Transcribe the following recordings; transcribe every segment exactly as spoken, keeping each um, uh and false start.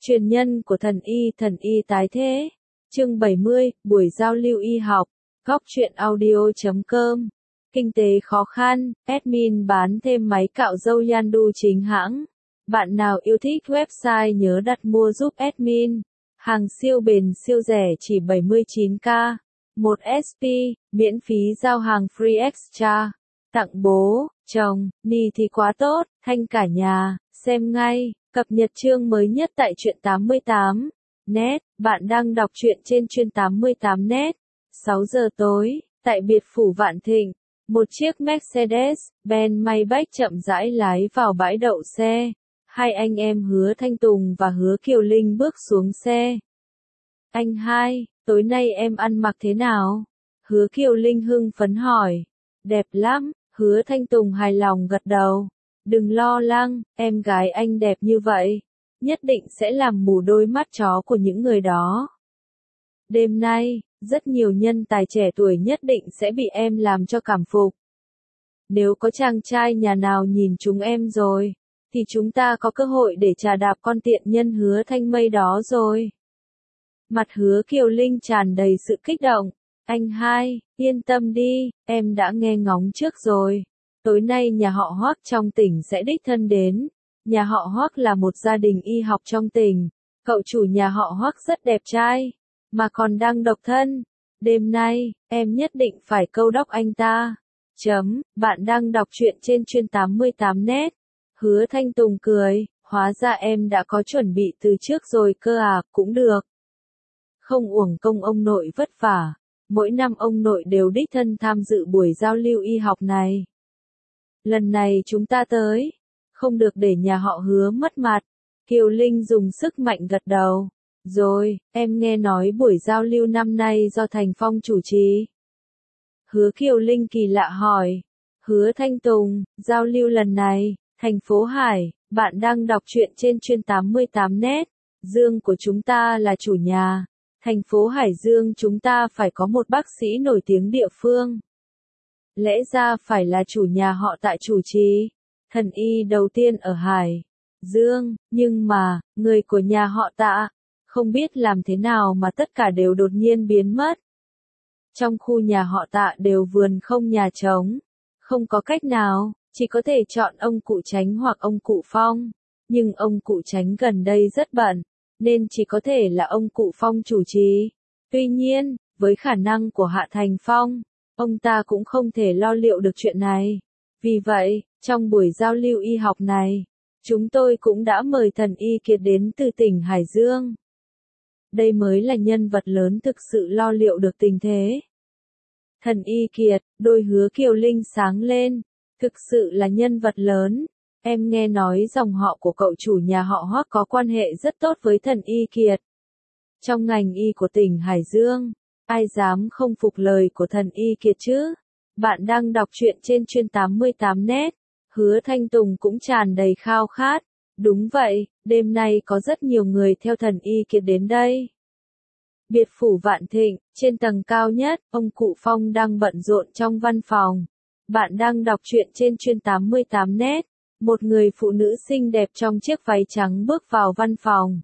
Truyền nhân của thần y, thần y tái thế. Chương bảy mươi, buổi giao lưu y học. Góc truyện audio chấm com. Kinh tế khó khăn, admin bán thêm máy cạo râu Yandu chính hãng. Bạn nào yêu thích website nhớ đặt mua giúp admin. Hàng siêu bền siêu rẻ chỉ bảy mươi chín k. một ét pê, miễn phí giao hàng free extra. Tặng bố, chồng, ni thì quá tốt, thanh cả nhà, xem ngay. Cập nhật chương mới nhất tại truyện tám mươi tám net, bạn đang đọc truyện trên chuyên tám mươi tám net. sáu giờ tối, tại biệt phủ Vạn Thịnh, một chiếc Mercedes-Benz Maybach chậm rãi lái vào bãi đậu xe. Hai anh em Hứa Thanh Tùng và Hứa Kiều Linh bước xuống xe. Anh hai, tối nay em ăn mặc thế nào? Hứa Kiều Linh hưng phấn hỏi. Đẹp lắm, Hứa Thanh Tùng hài lòng gật đầu. Đừng lo lắng, em gái anh đẹp như vậy, nhất định sẽ làm mù đôi mắt chó của những người đó. Đêm nay, rất nhiều nhân tài trẻ tuổi nhất định sẽ bị em làm cho cảm phục. Nếu có chàng trai nhà nào nhìn chúng em rồi, thì chúng ta có cơ hội để trà đạp con tiện nhân Hứa Thanh Mây đó rồi. Mặt Hứa Kiều Linh tràn đầy sự kích động. Anh hai, yên tâm đi, em đã nghe ngóng trước rồi. Tối nay nhà họ Hoắc trong tỉnh sẽ đích thân đến. Nhà họ Hoắc là một gia đình y học trong tỉnh. Cậu chủ nhà họ Hoắc rất đẹp trai, mà còn đang độc thân. Đêm nay, em nhất định phải câu đóc anh ta. Chấm, bạn đang đọc truyện trên chuyên tám mươi tám net. Hứa Thanh Tùng cười, hóa ra em đã có chuẩn bị từ trước rồi cơ à, cũng được. Không uổng công ông nội vất vả. Mỗi năm ông nội đều đích thân tham dự buổi giao lưu y học này. Lần này chúng ta tới, không được để nhà họ Hứa mất mặt. Kiều Linh dùng sức mạnh gật đầu. Rồi, em nghe nói buổi giao lưu năm nay do Thành Phong chủ trì. Hứa Kiều Linh kỳ lạ hỏi. Hứa Thanh Tùng, giao lưu lần này, thành phố Hải, bạn đang đọc truyện trên chuyên tám mươi tám net. Dương của chúng ta là chủ nhà. Thành phố Hải Dương chúng ta phải có một bác sĩ nổi tiếng địa phương. Lẽ ra phải là chủ nhà họ Tạ chủ trì, thần y đầu tiên ở Hải Dương, nhưng mà, người của nhà họ Tạ, không biết làm thế nào mà tất cả đều đột nhiên biến mất. Trong khu nhà họ Tạ đều vườn không nhà trống, không có cách nào, chỉ có thể chọn ông cụ Chánh hoặc ông cụ Phong, nhưng ông cụ Chánh gần đây rất bận, nên chỉ có thể là ông cụ Phong chủ trì. Tuy nhiên, với khả năng của Hạ Thành Phong, ông ta cũng không thể lo liệu được chuyện này. Vì vậy, trong buổi giao lưu y học này, chúng tôi cũng đã mời thần y Kiệt đến từ tỉnh Hải Dương. Đây mới là nhân vật lớn thực sự lo liệu được tình thế. Thần y Kiệt, đôi Hứa Kiều Linh sáng lên, thực sự là nhân vật lớn. Em nghe nói dòng họ của cậu chủ nhà họ Hoắc có quan hệ rất tốt với thần y Kiệt. Trong ngành y của tỉnh Hải Dương, ai dám không phục lời của thần y Kiệt chứ? Bạn đang đọc truyện trên chuyên tám mươi tám net. Hứa Thanh Tùng cũng tràn đầy khao khát. Đúng vậy, đêm nay có rất nhiều người theo thần y Kiệt đến đây. Biệt phủ Vạn Thịnh, trên tầng cao nhất, ông cụ Phong đang bận rộn trong văn phòng. Bạn đang đọc truyện trên chuyên tám mươi tám net. Một người phụ nữ xinh đẹp trong chiếc váy trắng bước vào văn phòng.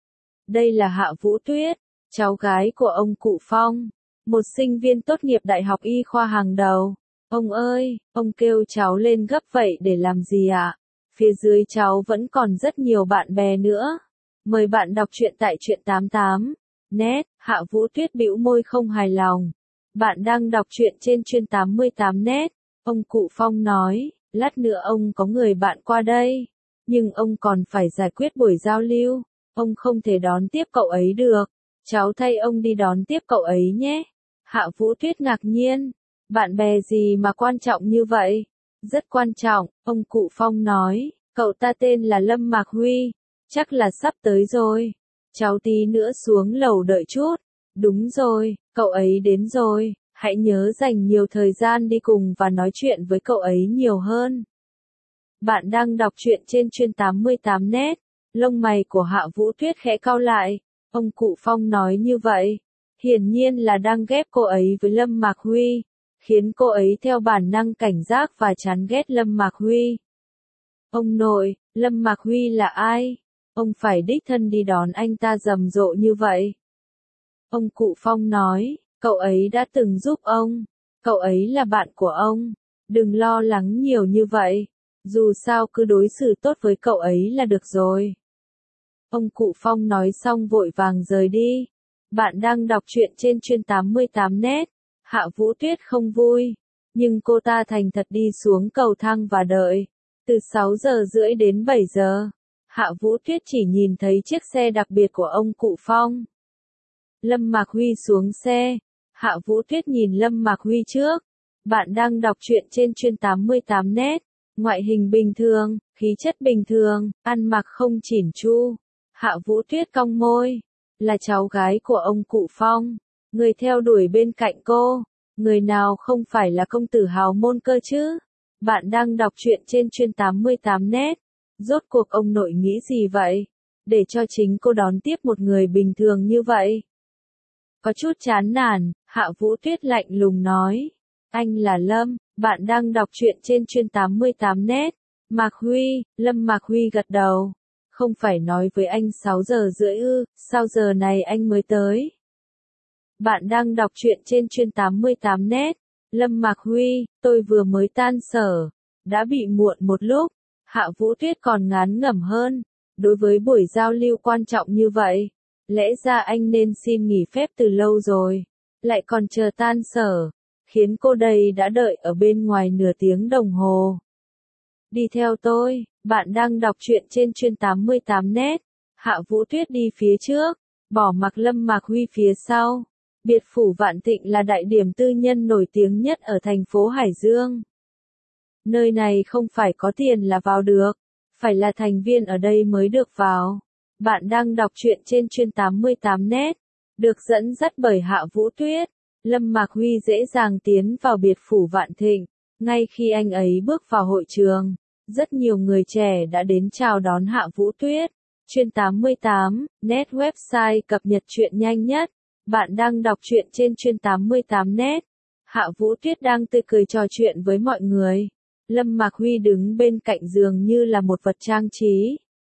Đây là Hạ Vũ Tuyết, cháu gái của ông cụ Phong, một sinh viên tốt nghiệp đại học y khoa hàng đầu. Ông ơi, ông kêu cháu lên gấp vậy để làm gì ạ? Phía dưới cháu vẫn còn rất nhiều bạn bè nữa. Mời bạn đọc truyện tại truyện tám mươi tám net. Hạ Vũ Tuyết bĩu môi không hài lòng. Bạn đang đọc truyện trên chuyên tám mươi tám net. Ông cụ Phong nói, lát nữa ông có người bạn qua đây, nhưng ông còn phải giải quyết buổi giao lưu. Ông không thể đón tiếp cậu ấy được. Cháu thay ông đi đón tiếp cậu ấy nhé. Hạ Vũ Tuyết ngạc nhiên. Bạn bè gì mà quan trọng như vậy? Rất quan trọng, ông cụ Phong nói. Cậu ta tên là Lâm Mạc Huy. Chắc là sắp tới rồi. Cháu tí nữa xuống lầu đợi chút. Đúng rồi, cậu ấy đến rồi. Hãy nhớ dành nhiều thời gian đi cùng và nói chuyện với cậu ấy nhiều hơn. Bạn đang đọc truyện trên chuyên tám mươi tám net. Lông mày của Hạ Vũ Tuyết khẽ cau lại. Ông cụ Phong nói như vậy, hiển nhiên là đang ghép cô ấy với Lâm Mạc Huy, khiến cô ấy theo bản năng cảnh giác và chán ghét Lâm Mạc Huy. Ông nội, Lâm Mạc Huy là ai? Ông phải đích thân đi đón anh ta rầm rộ như vậy. Ông cụ Phong nói, cậu ấy đã từng giúp ông. Cậu ấy là bạn của ông. Đừng lo lắng nhiều như vậy. Dù sao cứ đối xử tốt với cậu ấy là được rồi. Ông cụ Phong nói xong vội vàng rời đi. Bạn đang đọc truyện trên chuyên tám mươi tám net. Hạ Vũ Tuyết không vui. Nhưng cô ta thành thật đi xuống cầu thang và đợi. Từ sáu giờ rưỡi đến bảy giờ. Hạ Vũ Tuyết chỉ nhìn thấy chiếc xe đặc biệt của ông cụ Phong. Lâm Mạc Huy xuống xe. Hạ Vũ Tuyết nhìn Lâm Mạc Huy trước. Bạn đang đọc truyện trên chuyên tám mươi tám net. Ngoại hình bình thường, khí chất bình thường, ăn mặc không chỉn chu. Hạ Vũ Tuyết cong môi. Là cháu gái của ông cụ Phong. Người theo đuổi bên cạnh cô. Người nào không phải là công tử hào môn cơ chứ? Bạn đang đọc truyện trên chuyên tám mươi tám net. Rốt cuộc ông nội nghĩ gì vậy? Để cho chính cô đón tiếp một người bình thường như vậy. Có chút chán nản, Hạ Vũ Tuyết lạnh lùng nói. Anh là Lâm, bạn đang đọc truyện trên chuyên tám mươi tám net. Mạc Huy, Lâm Mạc Huy gật đầu. Không phải nói với anh sáu giờ rưỡi ư, sao giờ này anh mới tới? Bạn đang đọc truyện trên chuyên tám mươi tám net. Lâm Mạc Huy, tôi vừa mới tan sở. Đã bị muộn một lúc. Hạ Vũ Tuyết còn ngán ngẩm hơn. Đối với buổi giao lưu quan trọng như vậy, lẽ ra anh nên xin nghỉ phép từ lâu rồi. Lại còn chờ tan sở. Khiến cô đây đã đợi ở bên ngoài nửa tiếng đồng hồ. Đi theo tôi, bạn đang đọc truyện trên chuyên tám mươi tám net. Hạ Vũ Tuyết đi phía trước, bỏ mặc Lâm Mạc Huy phía sau. Biệt phủ Vạn Thịnh là đại điểm tư nhân nổi tiếng nhất ở thành phố Hải Dương. Nơi này không phải có tiền là vào được, phải là thành viên ở đây mới được vào. Bạn đang đọc truyện trên chuyên tám mươi tám net, được dẫn dắt bởi Hạ Vũ Tuyết. Lâm Mạc Huy dễ dàng tiến vào biệt phủ Vạn Thịnh. Ngay khi anh ấy bước vào hội trường, rất nhiều người trẻ đã đến chào đón Hạ Vũ Tuyết. Chuyên tám mươi tám, net website cập nhật truyện nhanh nhất. Bạn đang đọc truyện trên chuyên tám mươi tám net. Hạ Vũ Tuyết đang tươi cười trò chuyện với mọi người. Lâm Mạc Huy đứng bên cạnh giường như là một vật trang trí.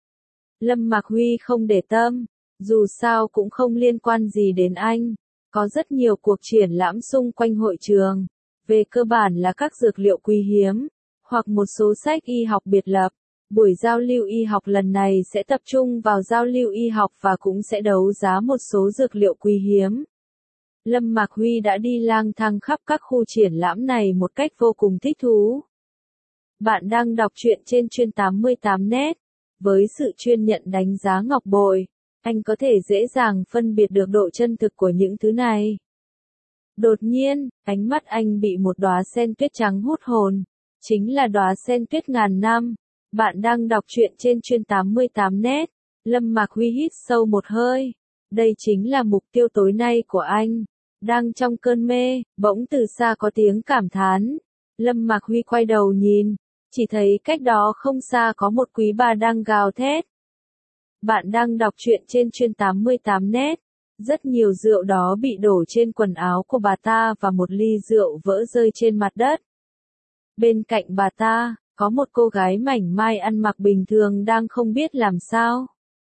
Lâm Mạc Huy không để tâm, dù sao cũng không liên quan gì đến anh. Có rất nhiều cuộc triển lãm xung quanh hội trường. Về cơ bản là các dược liệu quý hiếm, hoặc một số sách y học biệt lập. Buổi giao lưu y học lần này sẽ tập trung vào giao lưu y học và cũng sẽ đấu giá một số dược liệu quý hiếm. Lâm Mạc Huy đã đi lang thang khắp các khu triển lãm này một cách vô cùng thích thú. Bạn đang đọc truyện trên chuyên tám mươi tám net. Với sự chuyên nhận đánh giá ngọc bội, anh có thể dễ dàng phân biệt được độ chân thực của những thứ này. Đột nhiên, ánh mắt anh bị một đóa sen tuyết trắng hút hồn. Chính là đóa sen tuyết ngàn năm. Bạn đang đọc truyện trên chuyên tám mươi tám net. Lâm Mạc Huy hít sâu một hơi. Đây chính là mục tiêu tối nay của anh. Đang trong cơn mê, bỗng từ xa có tiếng cảm thán. Lâm Mạc Huy quay đầu nhìn. Chỉ thấy cách đó không xa có một quý bà đang gào thét. Bạn đang đọc truyện trên chuyên tám mươi tám net. Rất nhiều rượu đó bị đổ trên quần áo của bà ta và một ly rượu vỡ rơi trên mặt đất. Bên cạnh bà ta, có một cô gái mảnh mai ăn mặc bình thường đang không biết làm sao.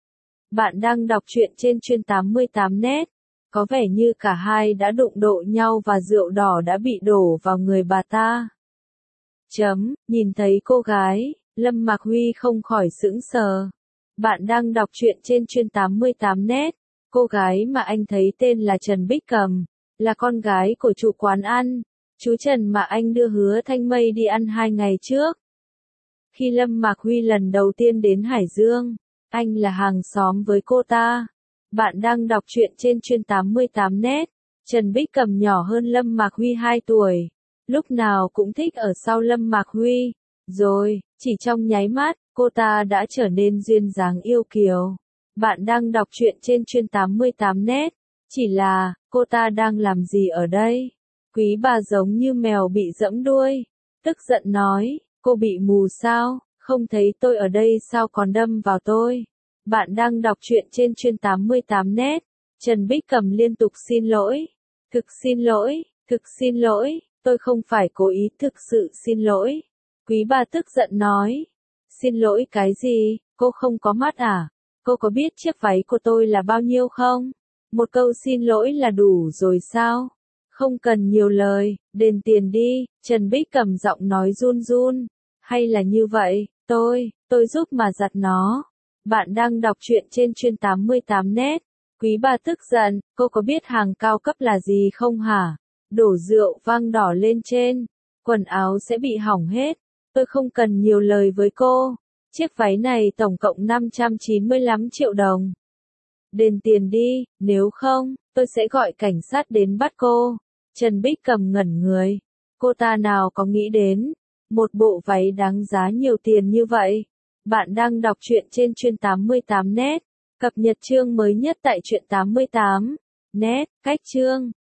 Bạn đang đọc truyện trên chuyên tám mươi tám net. Có vẻ như cả hai đã đụng độ nhau và rượu đỏ đã bị đổ vào người bà ta. Chấm, nhìn thấy cô gái, Lâm Mạc Huy không khỏi sững sờ. Bạn đang đọc truyện trên chuyên tám mươi tám net. Cô gái mà anh thấy tên là Trần Bích Cầm, là con gái của chủ quán ăn, chú Trần mà anh đưa Hứa Thanh Mây đi ăn hai ngày trước. Khi Lâm Mạc Huy lần đầu tiên đến Hải Dương, anh là hàng xóm với cô ta. Bạn đang đọc truyện trên chuyên tám mươi tám net. Trần Bích Cầm nhỏ hơn Lâm Mạc Huy hai tuổi. Lúc nào cũng thích ở sau Lâm Mạc Huy. Rồi, chỉ trong nháy mắt, cô ta đã trở nên duyên dáng yêu kiều. Bạn đang đọc truyện trên chuyên tám mươi tám net. Chỉ là, cô ta đang làm gì ở đây? Quý bà giống như mèo bị giẫm đuôi. Tức giận nói, cô bị mù sao? Không thấy tôi ở đây sao còn đâm vào tôi? Bạn đang đọc truyện trên chuyên tám mươi tám net. Trần Bích Cầm liên tục xin lỗi. Thực xin lỗi, thực xin lỗi, tôi không phải cố ý, thực sự xin lỗi. Quý bà tức giận nói. Xin lỗi cái gì, cô không có mắt à? cô có biết chiếc váy của tôi là bao nhiêu không? Một câu xin lỗi là đủ rồi sao? Không cần nhiều lời, đền tiền đi, Trần Bích cầm giọng nói run run. Hay là như vậy, tôi, tôi giúp mà giặt nó. Bạn đang đọc truyện trên chuyên tám mươi tám net. Quý bà tức giận, cô có biết hàng cao cấp là gì không hả? Đổ rượu vang đỏ lên trên, quần áo sẽ bị hỏng hết. Tôi không cần nhiều lời với cô. Chiếc váy này tổng cộng năm trăm chín mươi lăm triệu đồng. Đền tiền đi, nếu không, tôi sẽ gọi cảnh sát đến bắt cô. Trần Bích cầm ngẩn người. Cô ta nào có nghĩ đến, một bộ váy đáng giá nhiều tiền như vậy. Bạn đang đọc truyện trên chuyên tám mươi tám net. Cập nhật chương mới nhất tại truyện tám mươi tám net, cách chương.